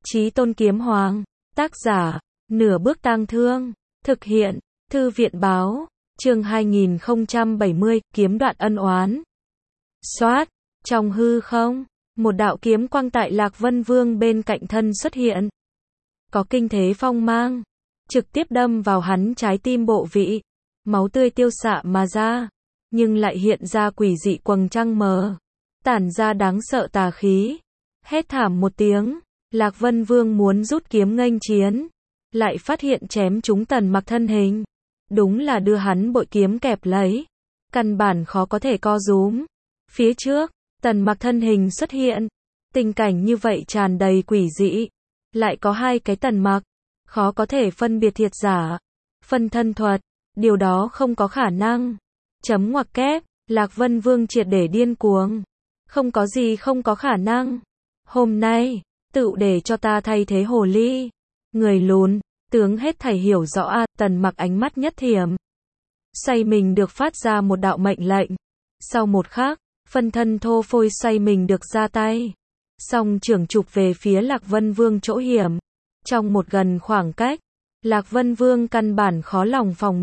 Chí Tôn Kiếm Hoàng, tác giả, Nửa Bước Tang Thương, thực hiện, Thư viện báo, chương 2070, kiếm đoạn ân oán. Xoát, trong hư không, một đạo kiếm quang tại Lạc Vân Vương bên cạnh thân xuất hiện. Có kinh thế phong mang, trực tiếp đâm vào hắn trái tim bộ vị, máu tươi tiêu xạ mà ra, nhưng lại hiện ra quỷ dị quầng trăng mờ, tản ra đáng sợ tà khí. Hét thảm một tiếng, Lạc Vân Vương muốn rút kiếm nghênh chiến, lại phát hiện chém trúng Tần Mặc thân hình. Đúng là đưa hắn bội kiếm kẹp lấy, căn bản khó có thể co rúm. Phía trước, Tần Mặc thân hình xuất hiện, tình cảnh như vậy tràn đầy quỷ dị. Lại có hai cái Tần Mặc, khó có thể phân biệt thiệt giả. Phân thân thuật, điều đó không có khả năng. Chấm ngoặc kép, Lạc Vân Vương triệt để điên cuồng. Không có gì không có khả năng. Hôm nay, tự để cho ta thay thế hồ ly. Người lùn, tướng hết thảy hiểu rõ a. Tần Mặc ánh mắt nhất thiểm. Xoay mình được phát ra một đạo mệnh lệnh. Sau một khắc, phân thân thô phôi xoay mình được ra tay. Song trưởng chụp về phía Lạc Vân Vương chỗ hiểm. Trong một gần khoảng cách, Lạc Vân Vương căn bản khó lòng phòng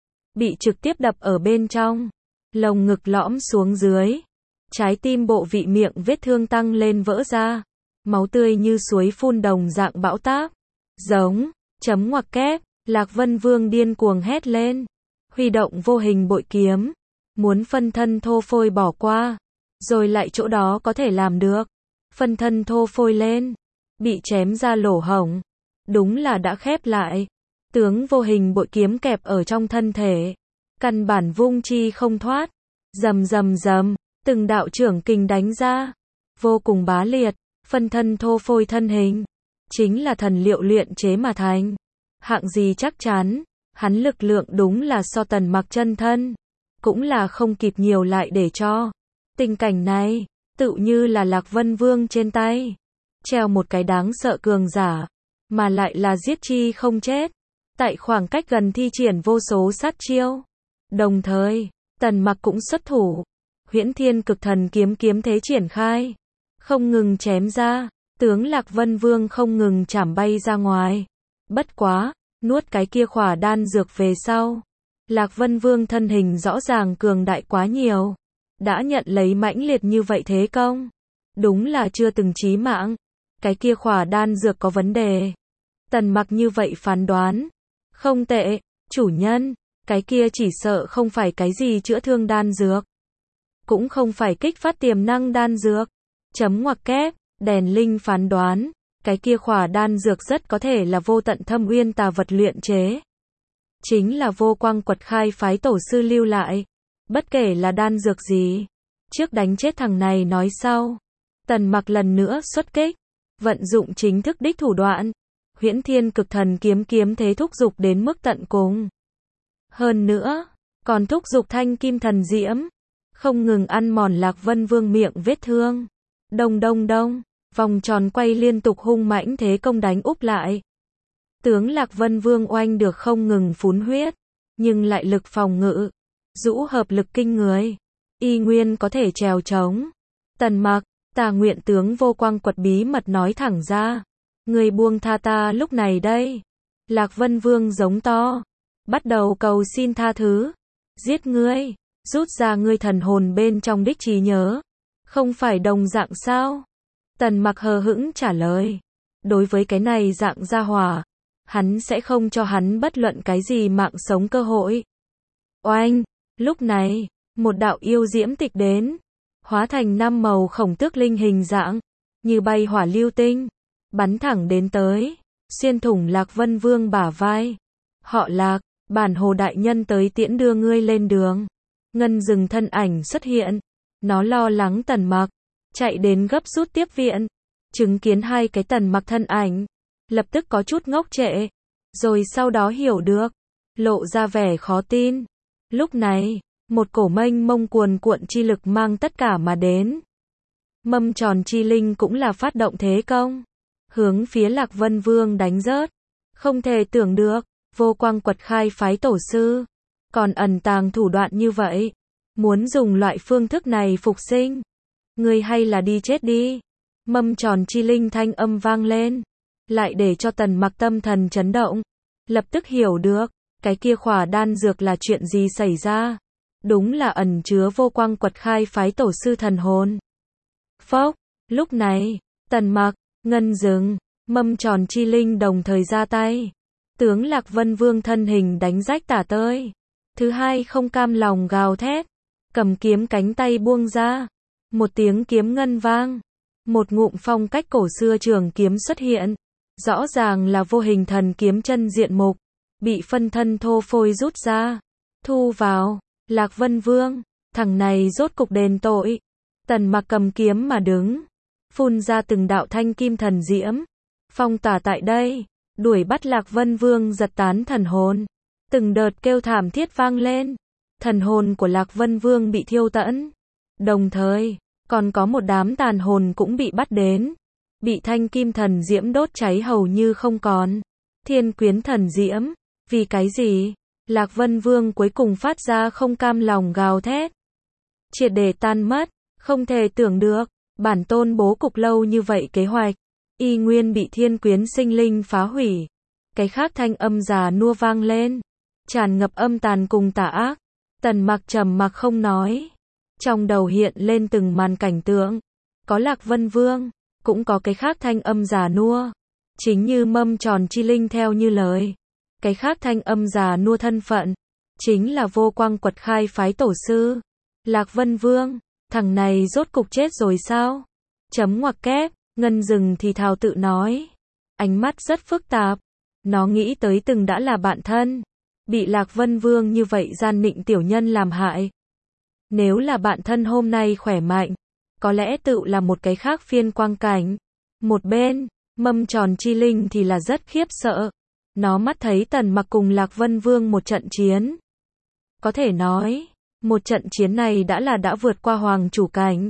bị trực tiếp đập ở bên trong. Lồng ngực lõm xuống dưới. Trái tim bộ vị miệng vết thương tăng lên vỡ ra. Máu tươi như suối phun đồng dạng bão táp. Giống, chấm ngoặc kép, Lạc Vân Vương điên cuồng hét lên. Huy động vô hình bội kiếm. Muốn phân thân thô phôi bỏ qua. Rồi lại chỗ đó có thể làm được. Phân thân thô phôi lên. Bị chém ra lỗ hổng. Đúng là đã khép lại. Tướng vô hình bội kiếm kẹp ở trong thân thể. Căn bản vung chi không thoát. Rầm rầm rầm. Từng đạo trưởng kình đánh ra. Vô cùng bá liệt. Phân thân thô phôi thân hình. Chính là thần liệu luyện chế mà thành. Hạng gì chắc chắn. Hắn lực lượng đúng là so Tần Mặc chân thân. Cũng là không kịp nhiều lại để cho. Tình cảnh này, tự như là Lạc Vân Vương trên tay. Treo một cái đáng sợ cường giả. Mà lại là giết chi không chết. Tại khoảng cách gần thi triển vô số sát chiêu. Đồng thời, Tần Mặc cũng xuất thủ. Huyễn Thiên Cực Thần kiếm kiếm thế triển khai. Không ngừng chém ra. Tướng Lạc Vân Vương không ngừng chảm bay ra ngoài. Bất quá, nuốt cái kia khỏa đan dược về sau. Lạc Vân Vương thân hình rõ ràng cường đại quá nhiều. Đã nhận lấy mãnh liệt như vậy thế công. Đúng là chưa từng chí mạng. Cái kia khỏa đan dược có vấn đề. Tần Mặc như vậy phán đoán. Không tệ, chủ nhân. Cái kia chỉ sợ không phải cái gì chữa thương đan dược. Cũng không phải kích phát tiềm năng đan dược. Chấm ngoặc kép, đèn linh phán đoán. Cái kia khỏa đan dược rất có thể là vô tận thâm uyên tà vật luyện chế. Chính là vô quang quật khai phái tổ sư lưu lại. Bất kể là đan dược gì. Trước đánh chết thằng này nói sau. Tần Mặc lần nữa xuất kích. Vận dụng chính thức đích thủ đoạn. Huyễn Thiên Cực Thần kiếm kiếm thế thúc dục đến mức tận cùng. Hơn nữa, còn thúc dục thanh kim thần diễm. Không ngừng ăn mòn Lạc Vân Vương miệng vết thương. Đông đông đông. Vòng tròn quay liên tục hung mãnh thế công đánh úp lại. Tướng Lạc Vân Vương oanh được không ngừng phún huyết. Nhưng lại lực phòng ngự. Dũ hợp lực kinh người. Y nguyên có thể trèo trống. Tần Mặc, ta nguyện tướng vô quang quật bí mật nói thẳng ra. Người buông tha ta lúc này đây. Lạc Vân Vương giống to. Bắt đầu cầu xin tha thứ. Giết ngươi. Rút ra ngươi thần hồn bên trong đích trí nhớ. Không phải đồng dạng sao? Tần Mặc hờ hững trả lời. Đối với cái này dạng gia hỏa. Hắn sẽ không cho hắn bất luận cái gì mạng sống cơ hội. Oanh. Lúc này, một đạo yêu diễm tịch đến. Hóa thành 5 màu khổng tước linh hình dạng. Như bay hỏa lưu tinh. Bắn thẳng đến tới. Xuyên thủng Lạc Vân Vương bả vai. Họ Lạc, bản hồ đại nhân tới tiễn đưa ngươi lên đường. Ngân rừng thân ảnh xuất hiện. Nó lo lắng Tần Mặc. Chạy đến gấp rút tiếp viện. Chứng kiến hai cái Tần Mặc thân ảnh. Lập tức có chút ngốc trệ. Rồi sau đó hiểu được. Lộ ra vẻ khó tin. Lúc này, một cổ mênh mông cuồn cuộn chi lực mang tất cả mà đến. Mâm tròn chi linh cũng là phát động thế công. Hướng phía Lạc Vân Vương đánh rớt. Không thể tưởng được, vô quang quật khai phái tổ sư. Còn ẩn tàng thủ đoạn như vậy. Muốn dùng loại phương thức này phục sinh. Người hay là đi chết đi. Mâm tròn chi linh thanh âm vang lên. lại để cho Tần Mặc tâm thần chấn động. Lập tức hiểu được, cái kia khỏa đan dược là chuyện gì xảy ra. Đúng là ẩn chứa vô quang quật khai phái tổ sư thần hồn. Phốc, lúc này, Tần Mặc, Ngân Dừng, Mâm Tròn Chi Linh đồng thời ra tay. Tướng Lạc Vân Vương thân hình đánh rách tả tơi. Thứ hai không cam lòng gào thét, cầm kiếm cánh tay buông ra. Một tiếng kiếm ngân vang. Một ngụm phong cách cổ xưa trường kiếm xuất hiện. Rõ ràng là vô hình thần kiếm chân diện mục. Bị phân thân thô phôi rút ra. Thu vào. Lạc Vân Vương, thằng này rốt cục đền tội. Tần Mặc cầm kiếm mà đứng. Phun ra từng đạo thanh kim thần diễm. Phong tỏa tại đây. Đuổi bắt Lạc Vân Vương giật tán thần hồn. Từng đợt kêu thảm thiết vang lên. Thần hồn của Lạc Vân Vương bị thiêu tẫn. Đồng thời, còn có một đám tàn hồn cũng bị bắt đến. Bị thanh kim thần diễm đốt cháy hầu như không còn. Thiên quyến thần diễm. Vì cái gì? Lạc Vân Vương cuối cùng phát ra không cam lòng gào thét. Triệt để tan mất. Không thể tưởng được. Bản tôn bố cục lâu như vậy kế hoạch. Y nguyên bị thiên quyến sinh linh phá hủy. Cái khác thanh âm già nua vang lên. Tràn ngập âm tàn cùng tà ác. Tần Mặc trầm mặc không nói. Trong đầu hiện lên từng màn cảnh tượng. Có Lạc Vân Vương. Cũng có cái khác thanh âm già nua. Chính như Mâm Tròn Chi Linh theo như lời. Cái khác thanh âm già nua thân phận. Chính là vô quang quật khai phái tổ sư. Lạc Vân Vương. Thằng này rốt cục chết rồi sao? Chấm ngoặc kép. Ngân Dừng thì thào tự nói. Ánh mắt rất phức tạp. Nó nghĩ tới từng đã là bạn thân. Bị Lạc Vân Vương như vậy gian nịnh tiểu nhân làm hại. Nếu là bạn thân hôm nay khỏe mạnh. Có lẽ tự là một cái khác phiên quang cảnh. Một bên, Mâm Tròn Chi Linh thì là rất khiếp sợ. Nó mắt thấy Tần Mặc cùng Lạc Vân Vương một trận chiến. Có thể nói, một trận chiến này đã vượt qua hoàng chủ cảnh.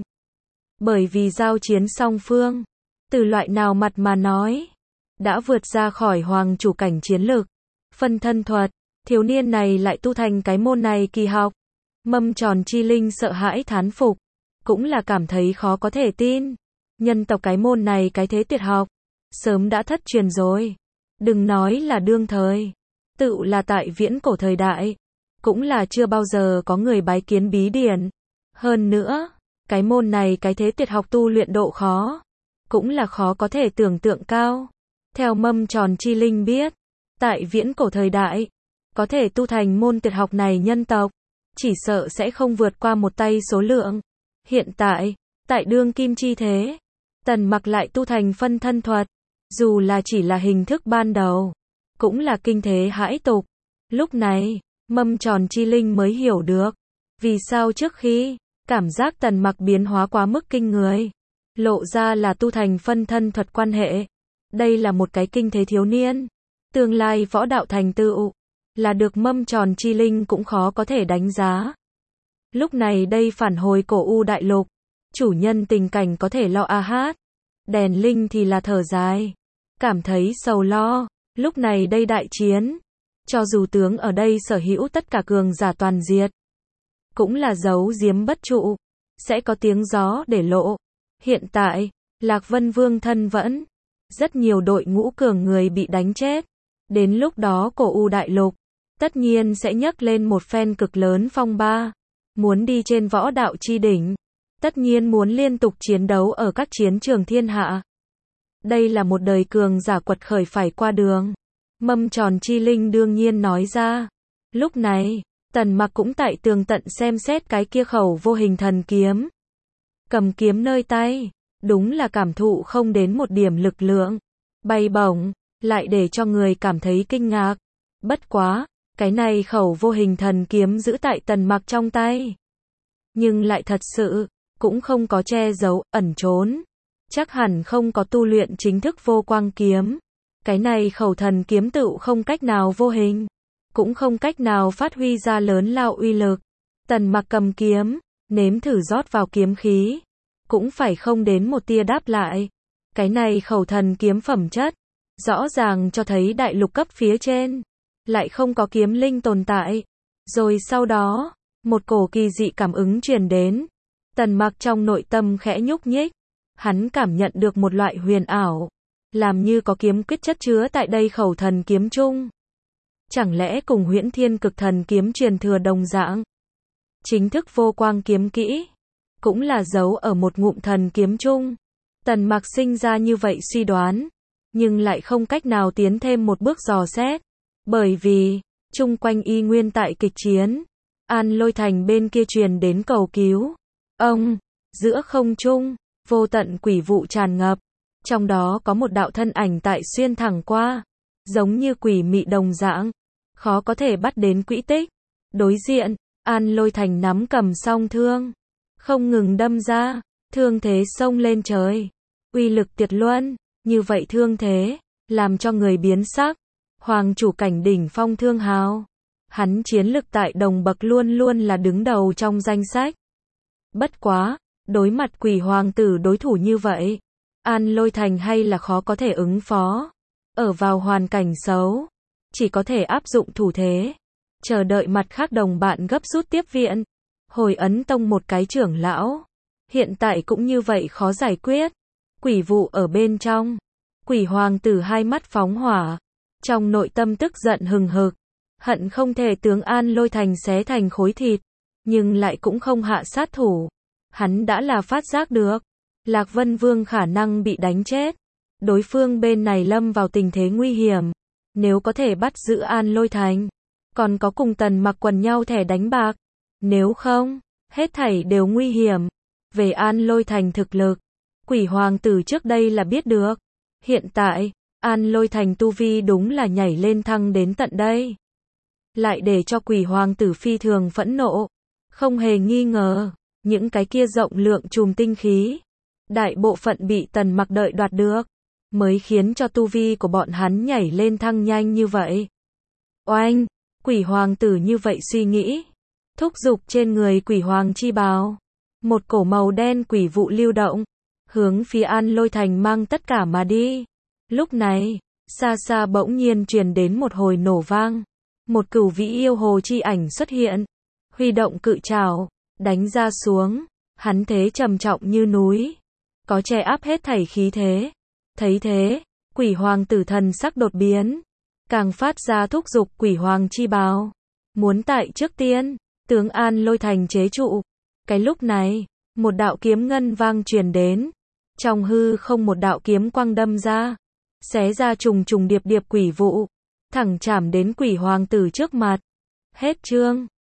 Bởi vì giao chiến song phương, từ loại nào mặt mà nói, đã vượt ra khỏi hoàng chủ cảnh chiến lực. Phân thân thuật, thiếu niên này lại tu thành cái môn này kỳ học. Mâm Tròn Chi Linh sợ hãi thán phục, cũng là cảm thấy khó có thể tin. Nhân tộc cái môn này cái thế tuyệt học, sớm đã thất truyền rồi. Đừng nói là đương thời, tự là tại viễn cổ thời đại, cũng là chưa bao giờ có người bái kiến bí điển. Hơn nữa, cái môn này cái thế tuyệt học tu luyện độ khó, cũng là khó có thể tưởng tượng cao. Theo Mâm Tròn Chi Linh biết, tại viễn cổ thời đại, có thể tu thành môn tuyệt học này nhân tộc, chỉ sợ sẽ không vượt qua một tay số lượng. Hiện tại, tại đương kim chi thế, Tần Mặc lại tu thành phân thân thuật, dù là chỉ là hình thức ban đầu, cũng là kinh thế hãi tục. Lúc này, Mâm Tròn Chi Linh mới hiểu được, vì sao trước khi, cảm giác Tần Mặc biến hóa quá mức kinh người, lộ ra là tu thành phân thân thuật quan hệ. Đây là một cái kinh thế thiếu niên, tương lai võ đạo thành tựu, là được Mâm Tròn Chi Linh cũng khó có thể đánh giá. Lúc này đây phản hồi cổ U đại lục, chủ nhân tình cảnh có thể lo a hát. Đèn Linh thì là thở dài, cảm thấy sầu lo. Lúc này đây đại chiến, cho dù tướng ở đây sở hữu tất cả cường giả toàn diệt, cũng là giấu giếm bất trụ, sẽ có tiếng gió để lộ. Hiện tại, Lạc Vân Vương thân vẫn, rất nhiều đội ngũ cường người bị đánh chết. Đến lúc đó cổ U đại lục, tất nhiên sẽ nhấc lên một phen cực lớn phong ba. Muốn đi trên võ đạo chi đỉnh, tất nhiên muốn liên tục chiến đấu ở các chiến trường thiên hạ. Đây là một đời cường giả quật khởi phải qua đường. Mâm Tròn Chi Linh đương nhiên nói ra. Lúc này, Tần Mặc cũng tại tường tận xem xét cái kia khẩu vô hình thần kiếm. Cầm kiếm nơi tay, đúng là cảm thụ không đến một điểm lực lượng. Bay bổng, lại để cho người cảm thấy kinh ngạc. Bất quá, cái này khẩu vô hình thần kiếm giữ tại Tần Mặc trong tay. Nhưng lại thật sự, cũng không có che giấu, ẩn trốn. Chắc hẳn không có tu luyện chính thức vô quang kiếm. Cái này khẩu thần kiếm tựu không cách nào vô hình, cũng không cách nào phát huy ra lớn lao uy lực. Tần Mặc cầm kiếm, nếm thử rót vào kiếm khí, cũng phải không đến một tia đáp lại. Cái này khẩu thần kiếm phẩm chất, rõ ràng cho thấy đại lục cấp phía trên, lại không có kiếm linh tồn tại. Rồi sau đó, một cổ kỳ dị cảm ứng truyền đến. Tần Mặc trong nội tâm khẽ nhúc nhích, hắn cảm nhận được một loại huyền ảo, làm như có kiếm quyết chất chứa tại đây khẩu thần kiếm chung. Chẳng lẽ cùng Huyễn Thiên Cực Thần kiếm truyền thừa đồng dạng? Chính thức vô quang kiếm kỹ, cũng là giấu ở một ngụm thần kiếm chung. Tần Mặc sinh ra như vậy suy đoán, nhưng lại không cách nào tiến thêm một bước dò xét, bởi vì chung quanh y nguyên tại kịch chiến. An Lôi Thành bên kia truyền đến cầu cứu. Ông, giữa không trung, vô tận quỷ vụ tràn ngập, trong đó có một đạo thân ảnh tại xuyên thẳng qua, giống như quỷ mị đồng dạng, khó có thể bắt đến quỹ tích. Đối diện, An Lôi Thành nắm cầm song thương, không ngừng đâm ra, thương thế xông lên trời, uy lực tuyệt luân, như vậy thương thế, làm cho người biến sắc. Hoàng chủ cảnh đỉnh phong thương hào, hắn chiến lực tại đồng bậc luôn luôn là đứng đầu trong danh sách. Bất quá, đối mặt quỷ hoàng tử đối thủ như vậy, An Lôi Thành hay là khó có thể ứng phó. Ở vào hoàn cảnh xấu, chỉ có thể áp dụng thủ thế, chờ đợi mặt khác đồng bạn gấp rút tiếp viện. Hồi Ấn Tông một cái trưởng lão, hiện tại cũng như vậy khó giải quyết. Quỷ vụ ở bên trong, quỷ hoàng tử hai mắt phóng hỏa, trong nội tâm tức giận hừng hực, hận không thể tướng An Lôi Thành xé thành khối thịt, nhưng lại cũng không hạ sát thủ. Hắn đã là phát giác được, Lạc Vân Vương khả năng bị đánh chết. Đối phương bên này lâm vào tình thế nguy hiểm, nếu có thể bắt giữ An Lôi Thành, còn có cùng Tần Mặc quần nhau thẻ đánh bạc. Nếu không, hết thảy đều nguy hiểm. Về An Lôi Thành thực lực, quỷ hoàng tử trước đây là biết được. Hiện tại, An Lôi Thành tu vi đúng là nhảy lên thăng đến tận đây, lại để cho quỷ hoàng tử phi thường phẫn nộ. Không hề nghi ngờ, những cái kia rộng lượng chùm tinh khí, đại bộ phận bị Tần Mặc đợi đoạt được, mới khiến cho tu vi của bọn hắn nhảy lên thăng nhanh như vậy. Oanh, quỷ hoàng tử như vậy suy nghĩ, thúc giục trên người quỷ hoàng chi bào, một cổ màu đen quỷ vụ lưu động, hướng phía An Lôi Thành mang tất cả mà đi. Lúc này, xa xa bỗng nhiên truyền đến một hồi nổ vang, một cửu vĩ yêu hồ chi ảnh xuất hiện, huy động cự trảo, đánh ra xuống, hắn thế trầm trọng như núi, có che áp hết thảy khí thế. Thấy thế, quỷ hoàng tử thần sắc đột biến, càng phát ra thúc giục quỷ hoàng chi bào, muốn tại trước tiên tướng An Lôi Thành chế trụ. Cái lúc này, một đạo kiếm ngân vang truyền đến, trong hư không một đạo kiếm quang đâm ra, xé ra trùng trùng điệp điệp quỷ vụ, thẳng chạm đến quỷ hoàng tử trước mặt. Hết chương.